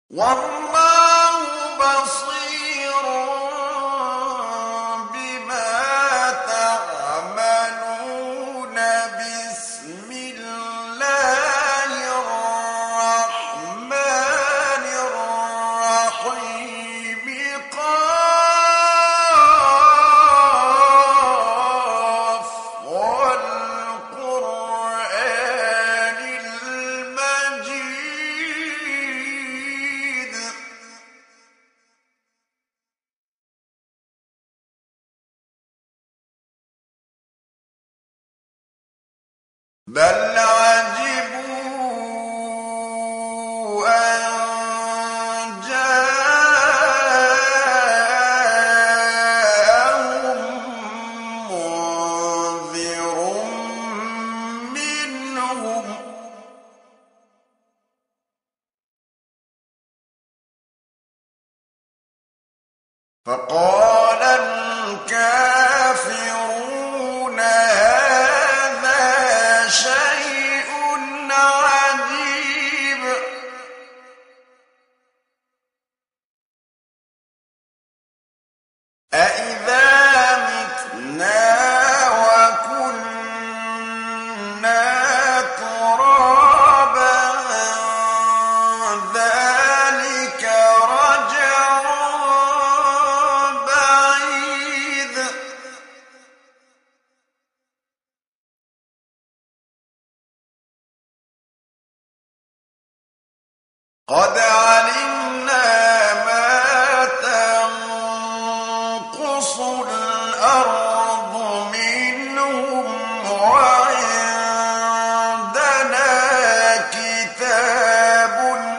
والله بصير بما تعملون بسم الله الرحمن الرحيم قاف والقرآن المجيد بل عجبوا أن جاءهم منذر منهم فقال الكافرون هذا شيء عجيب أإذا متنا وكنا ترابا ذلك رجع بعيد قد علمنا ما تنقص الأرض منهم وعندنا كتاب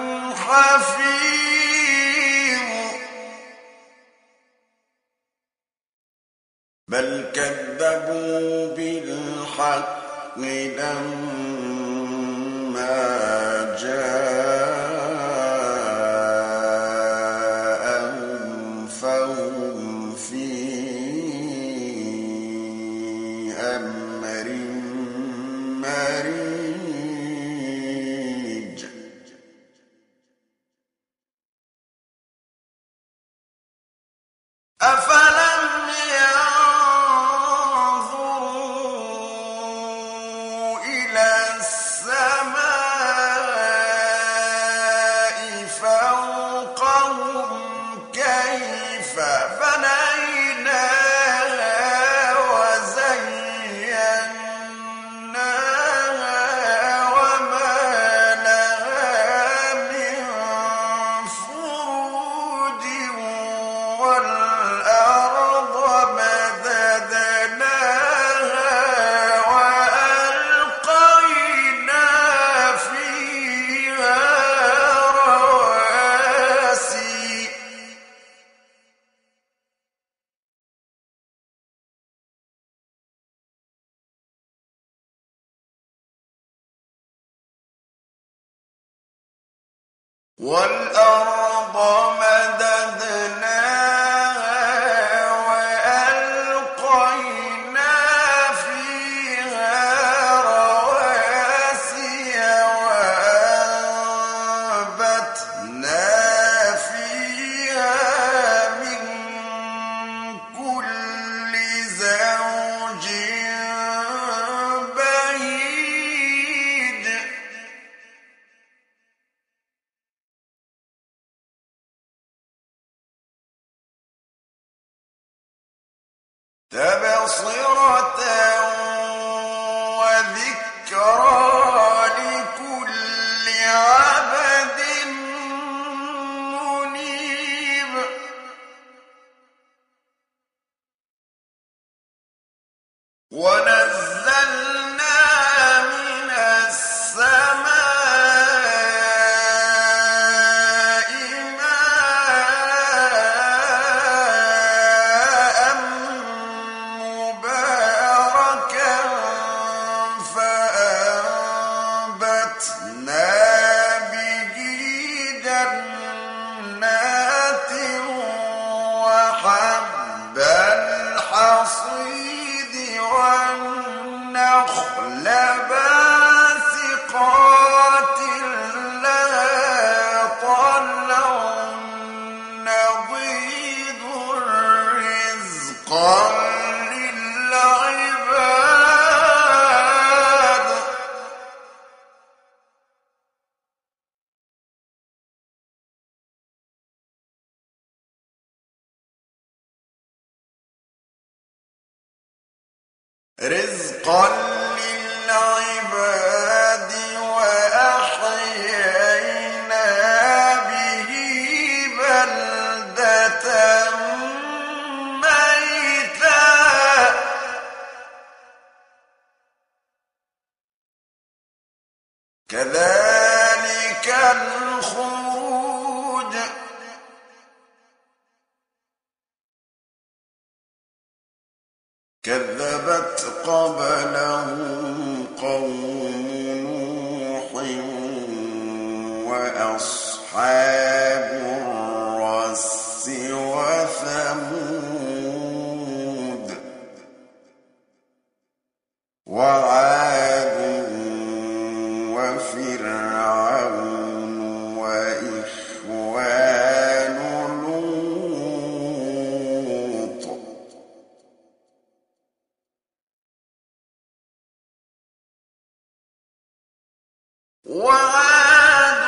حفيظ بل كذبوا بالحق لما جاءهم فهم في أمر مريج أفلم ينظروا إلى السماء فوقهم كيف بنيناها وزيناها وما لها من فروج والأرض مددناها وألقينا فيها رواسي والأرض مددناها وألقينا فيها رواسي وأنبتنا فيها من كل زوج بهيج تبصرة وذكرى لكل عبد منيب ونزلنا من السماء ماء مباركا فأنبتنا به جنات وحب الحصيد والنخل باسقات لها طلع رزقا للعباد وأحيينا به بلدة ميتا كذلك الخروج كذبت قبلهم قوم نوح وأصحاب الرس وثمود وعاد وفرعون وإخوان لوط وعاد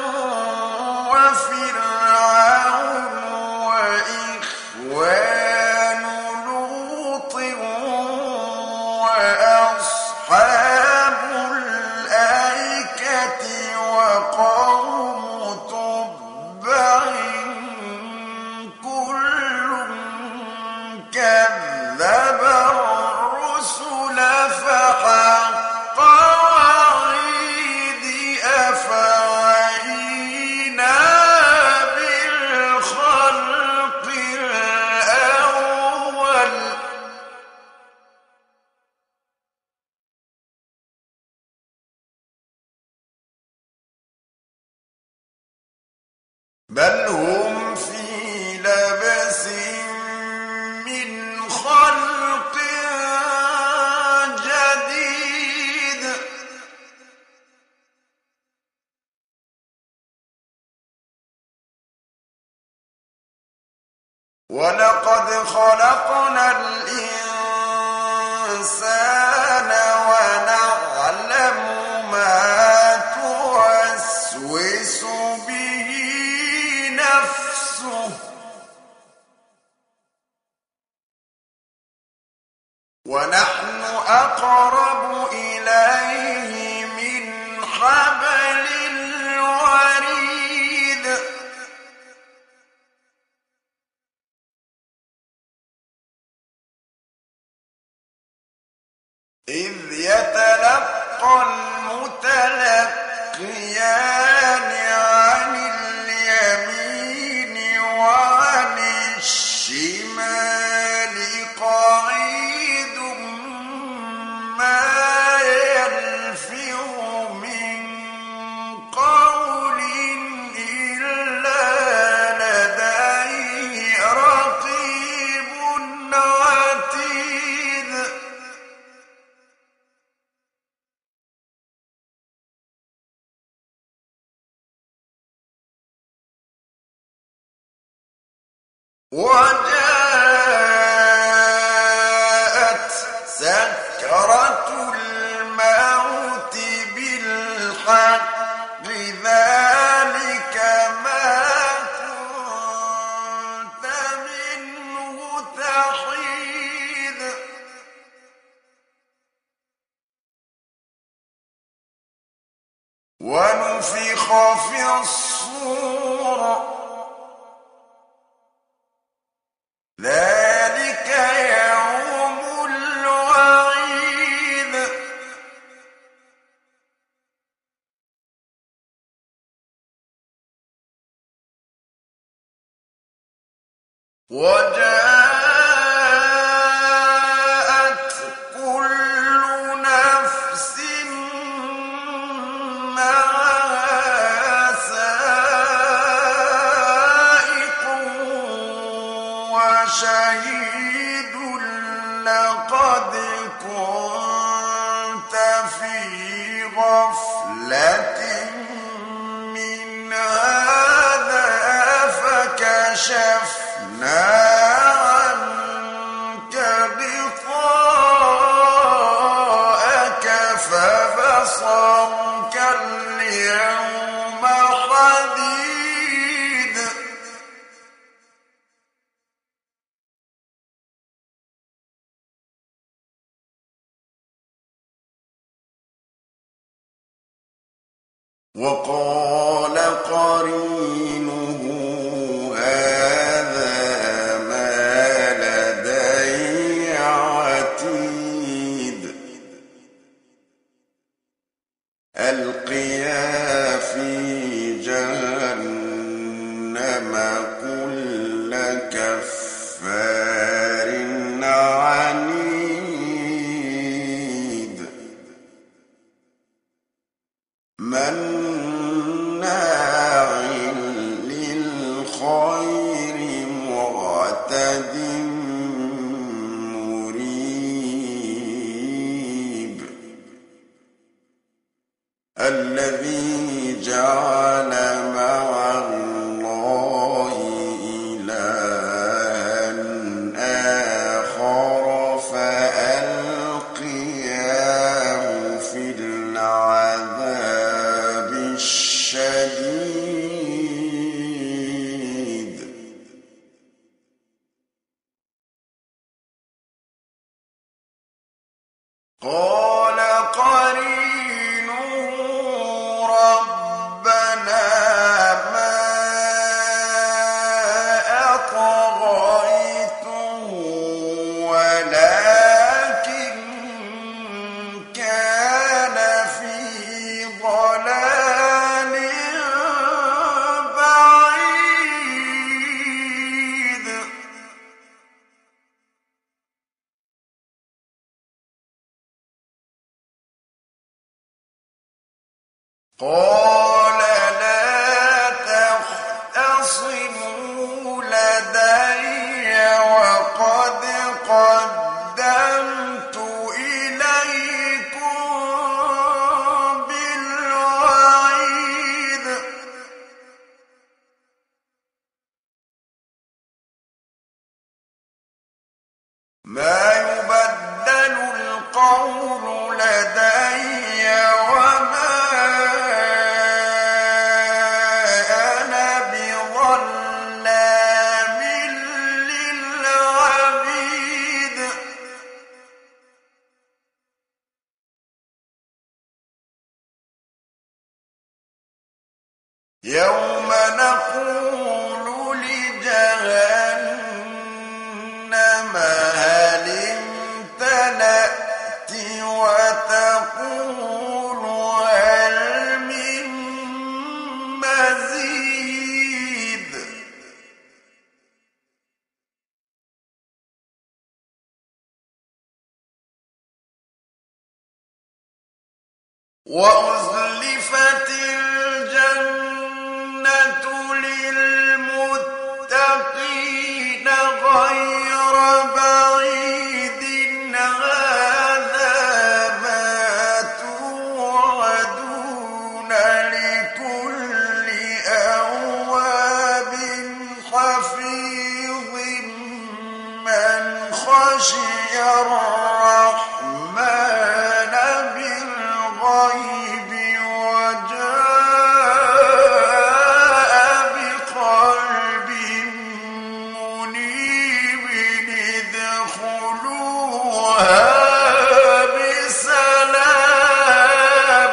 وفرعون وإخوان لوط وأصحاب الأيكة وقوم تبع كل كذب الرسل فحق وعيد أفعينا بالخلق الأول بل هم في لبس من خلق جديد ولقد خلقنا الإنسان ونعلم ما توسوس به نفسه ونحن أقرب إليه من حبل الوريد إذ يتلقى المتلقيان عن اليمين وعن الشمال قعيد ما يلفظ من قول إلا لديه رقيب عتيد وجاءت سكرة الموت بالحق ذلك ما كنت منه تحيد ونفخ في الصور ذلك يوم الوعيد وجاءت كل نفس معها سائق وشهيد لقد كنت في غفلة من هذا فكشفنا عنك غطاءك فبصرك اليوم حديد وقال قرينه هذا ما لدي عتيد ألقيا في جهنم كل كفار عنيد مناع للخير معتد مريب الذي جعل مع الله إلها آخر فألقياه في العذاب الشديد قال قرينه ربنا ما أطغيته ولكن كان في ضلال بعيد قال لا تختصموا لدي وقد قدمت إليكم بالوعيد ما يبدل القول لدي وما أنا بظلام للعبيد يوم نقول لجهنم هل امتلأت وتقول هل من مزيد وأزلفت الجنة للمتقين غير بعيد هذا ما توعدون لكل أواب حفيظ من خشي الرحمن بالغيب وجاء بقلب منيب ادخلوها بسلام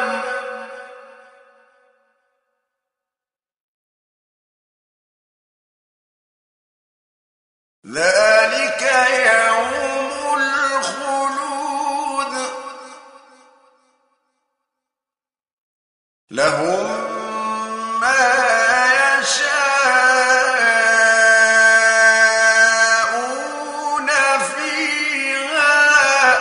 ذلك يوم الخلود لهم ما يشاءون فيها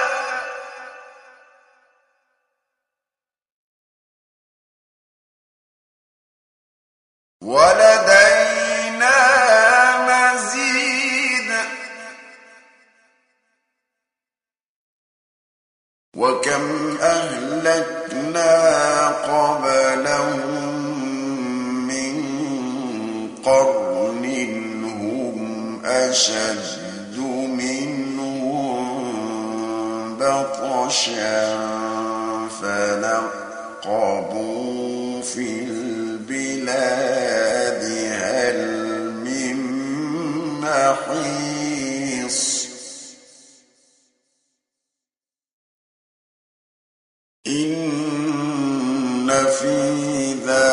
ولدينا مزيد وكم أهلكنا قبلهم من قرن هم أشد منهم بطشا فنقبوا في البلاد هل من محيص إن في ذلك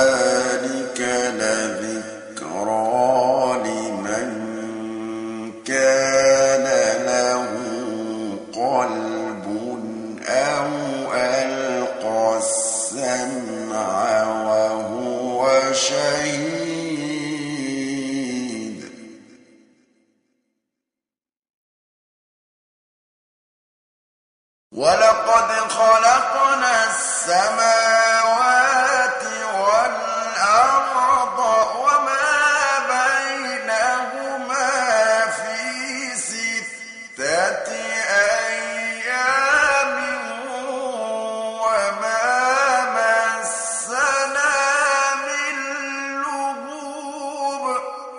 وشهيد ولقد خلقنا السماوات والأرض وما بينهما في 6 أيام وما مسنا من لغوب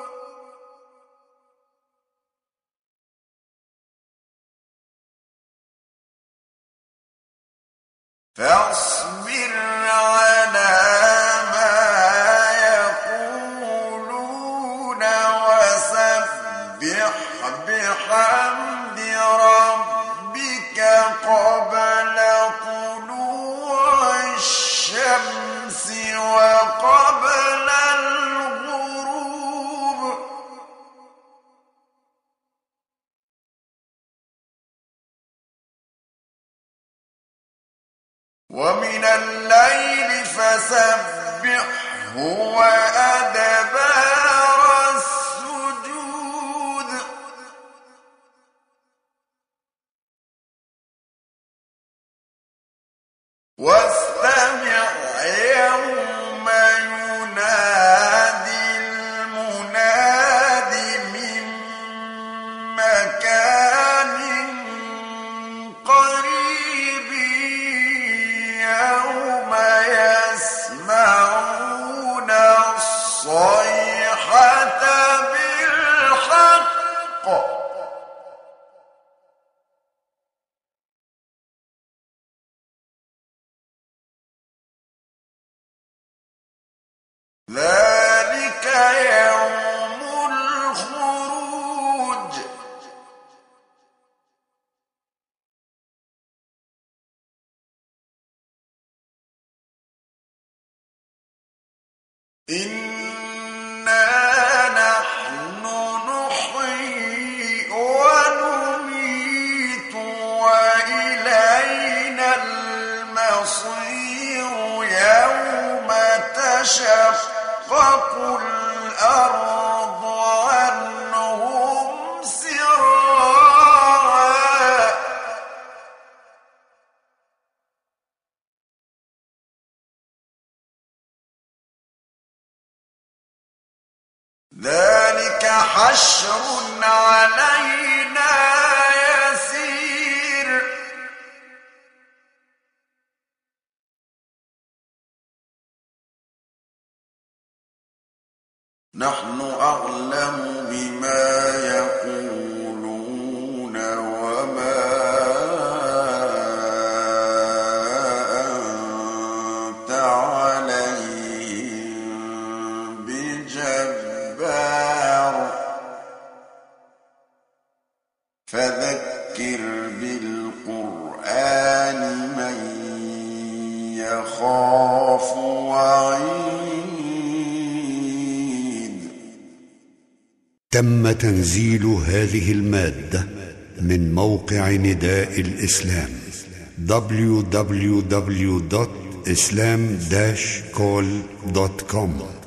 فاصبر على ما يقولون وسبح بحمد ربك قبل طلوع الشمس وقبل الغروب ومن الليل فسبحه وأدبار السجود واستمع يوم ينادي المناد من مكان قريب يوم يسمعون الصيحة بالحق ذلك يوم الخروج إنا نحن نحيي ونميت وإلينا المصير يوم تشقق الأرض عنهم سراعا ذلك حشر علينا يسير نحن أعلم بما يقولون وما أنت عليهم بجبار فذكر بالقرآن من يخاف وعيد تم تنزيل هذه المادة من موقع نداء الإسلام www.islam-call.com